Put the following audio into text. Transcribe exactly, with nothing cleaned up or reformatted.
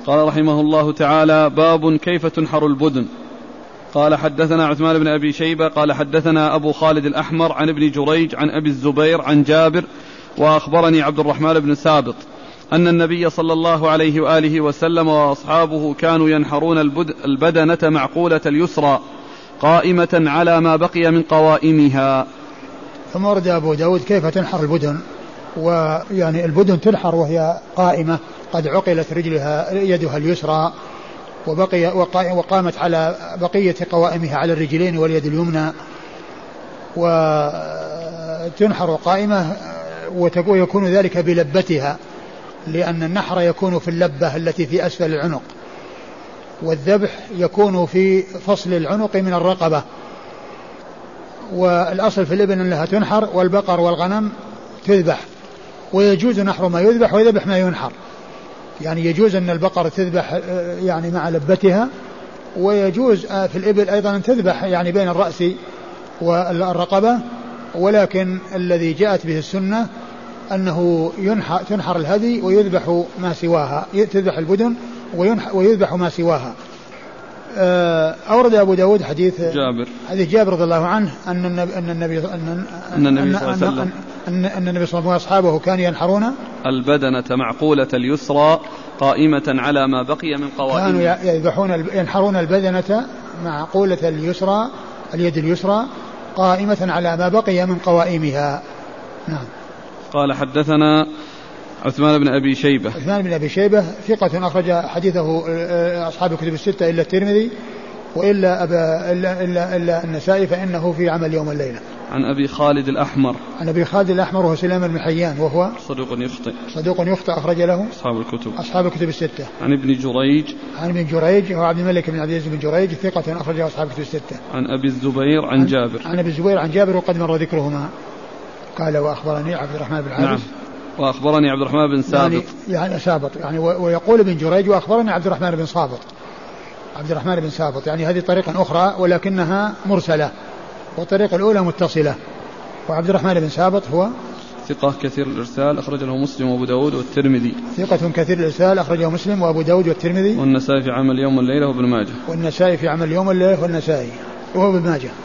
قال رحمه الله تعالى: باب كيف تنحر البدن. قال حدثنا عثمان بن أبي شيبة قال حدثنا أبو خالد الأحمر عن ابن جريج عن أبي الزبير عن جابر وأخبرني عبد الرحمن بن سابط أن النبي صلى الله عليه وآله وسلم وأصحابه كانوا ينحرون البدنة معقولة اليسرى قائمة على ما بقي من قوائمها. ثم ورد أبو داود كيف تنحر البدن، ويعني البدن تنحر وهي قائمة قد عقلت رجلها يدها اليسرى وبقي وقامت على بقية قوائمها على الرجلين واليد اليمنى، وتنحر قائمة ويكون ذلك بلبتها، لأن النحر يكون في اللبة التي في أسفل العنق، والذبح يكون في فصل العنق من الرقبة. والأصل في الإبن أنها تنحر، والبقر والغنم تذبح، ويجوز نحر ما يذبح ويذبح ما ينحر، يعني يجوز أن البقر تذبح يعني مع لبتها، ويجوز في الإبل أيضا أن تذبح يعني بين الرأس والرقبة، ولكن الذي جاءت به السنة أنه ينحر تنحر الهدي ويذبح ما سواها، تذبح البدن ويذبح ما سواها. أورد أبو داود حديث جابر حديث جابر رضي الله عنه أن النبي أن النبي أن أن النبي صلى الله عليه وسلم أن أن النبي صلى الله عليه وسلم وأصحابه كانوا ينحرون البدنة معقولة اليسرى قائمة على ما بقي من قوائم. كانوا يذبحون ينحرون البدنة معقولة اليسرى اليد اليسرى قائمة على ما بقي من قوائمها. نعم. قال حدثنا عثمان بن أبي شيبة عثمان بن أبي شيبة ثقة أخرج حديثه أصحاب الكتب الستة إلا الترمذي وإلا أبا إلا, إلا, إلا النسائي فإنه في عمل يوم الليلة. عن أبي خالد الأحمر عن أبي خالد الأحمر وهو سليمان بن حيان وهو صدوق يخطئ صدوق يخطئ أخرج له أصحاب الكتب أصحاب الكتب الستة. عن ابن جريج عن ابن جريج هو عبد الملك بن عبد العزيز بن جريج ثقة أخرجه أصحاب الكتب الستة. عن أبي الزبير عن, عن جابر عن أبي الزبير عن جابر وقد مر ذكرهما. قال وأخبرني عبد الرحمن بن عابس. نعم. وأخبرني عبد الرحمن بن سابط يعني, يعني سابط يعني ويقول ابن جريج وأخبرني عبد الرحمن بن صابط عبد الرحمن بن سابط يعني هذه طريقة أخرى ولكنها مرسلة، والطريقة الأولى متصلة. وعبد الرحمن بن سابط هو ثقة كثير الإرسال أخرجه مسلم وأبو داود والترمذي. ثقة كثير الإرسال أخرجه مسلم وأبو داود والترمذي والنسائي في عمل يوم الليلة وابن ماجه. والنسائي في عمل يوم الليلة والنسائي وهو ابن ماجه.